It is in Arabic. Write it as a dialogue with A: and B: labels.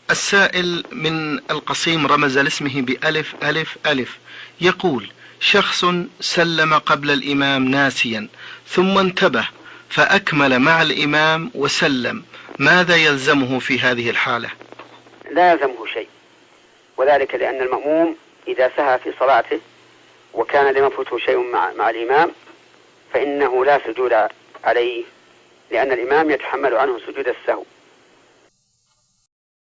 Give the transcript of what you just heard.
A: السائل من القصيم رمز لاسمه بألف ألف ألف، يقول: شخص سلم قبل الإمام ناسيا ثم انتبه فأكمل مع الإمام وسلم، ماذا يلزمه في هذه الحالة؟
B: لا يلزمه شيء، وذلك لأن المأموم إذا سهى في صلاته وكان لم يفوته شيء مع الإمام فإنه لا سجود عليه، لأن الإمام يتحمل عنه سجود السهو.